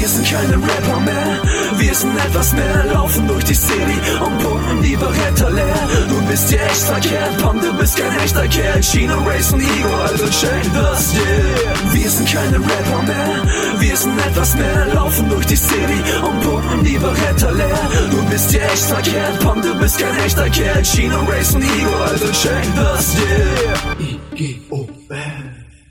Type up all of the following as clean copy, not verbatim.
Wir sind keine Rapper mehr, wir sind etwas mehr. Laufen durch die City und pumpen die Beretta leer. Du bist hier echt verkehrt, Punk, du bist kein echter Kerl. Chino, Race und Ego, also check das, yeah. Wir sind keine Rapper mehr, wir sind etwas mehr. Laufen durch die City und pumpen die Beretta leer. Du bist hier echt verkehrt, Punk, du bist kein echter Kerl. Chino, Race und Ego, also check das, yeah. IGOR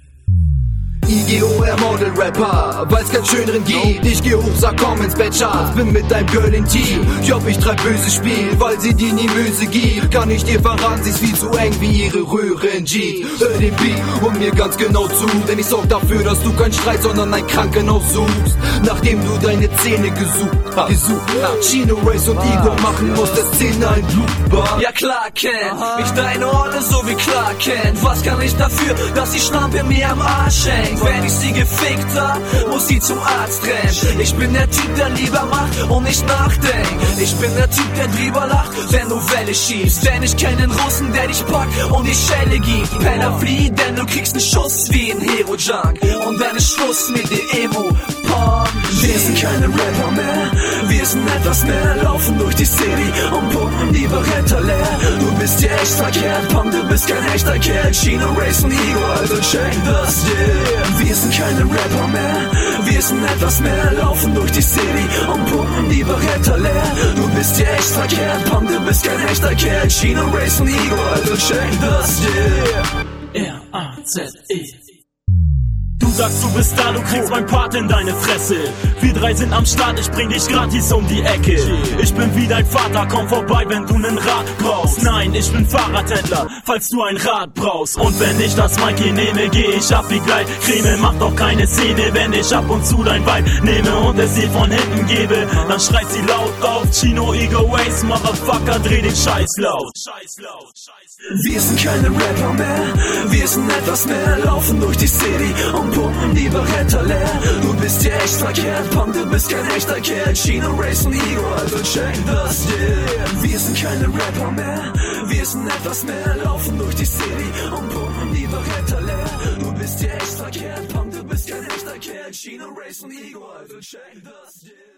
IGOR Model Rapper, weil's keinen schöneren gibt. Ich geh hoch, sag komm ins Bett, Schatz, bin mit deinem Girl intim. Job, ich treib böse Spiel, weil sie dir nie Müse gibt. Kann ich dir verraten, sie ist viel zu eng wie ihre Röhre in Jeep. Hör den Beat und mir ganz genau zu, denn ich sorg dafür, dass du kein Streit, sondern ein Krankenhaus suchst. Nachdem du deine Zähne gesucht hast. Chino, Race und Ego machen aus der Szene ein Blutbad. Ja klar, Ken, ich deine Olle so wie Clark Kent. Was kann ich dafür, dass die Schlampe mir am Arsch hängt? Wenn ich sie gefickt hab, muss sie zum Arzt rennen. Ich bin der Typ, der lieber macht und nicht nachdenkt. Ich bin der Typ, der drüber lacht, wenn du Welle schießt. Denn ich kenn den Russen, der dich packt und die Schelle gibt. Penner flieh, denn du kriegst einen Schuss wie ein Hero-Junk. Und dann ist Schluss mit der Emo-Punk. Wir sind keine Rapper mehr, wir sind etwas mehr. Laufen durch die City und pumpen die Beretta leer. Du bist hier echt verkehrt, Punk, du bist kein echter Kerl. Chino, Race und Ego, also check das, yeah. Wir sind keine Rapper mehr, wir sind etwas mehr. Laufen durch die City und pumpen die Beretta leer. Du bist hier echt verkehrt, Punk, du bist kein echter Kerl. Chino, Race und Ego, also check das, yeah. R-A-Z-E. Du sagst, du bist da, du kriegst mein Part in deine Fresse. Wir drei sind am Start, ich bring dich gratis um die Ecke. Ich bin wie dein Vater, komm vorbei, wenn du nen Rad brauchst. Nein, ich bin Fahrradhändler, falls du ein Rad brauchst. Und wenn ich das Mikey nehme, geh ich ab wie Gleitcreme. Mach doch keine Szene, wenn ich ab und zu dein Weib nehme und es ihr von hinten gebe. Dann schreit sie laut auf, Chino, Ego, Race, Motherfucker, dreh den Scheiß laut. Wir sind keine Rapper mehr, wir sind etwas mehr. Laufen durch die City und pumpen die Beretta leer. Du bist hier echt verkehrt, Punk, du bist kein echter Kerl. Chino, Race und Ego, also check das, yeah. Wir sind keine Rapper mehr, wir sind etwas mehr. Laufen durch die City und pumpen die Beretta leer. Du bist hier echt verkehrt, Punk, du bist kein echter Kerl. Chino, Race und Ego, also check das, yeah.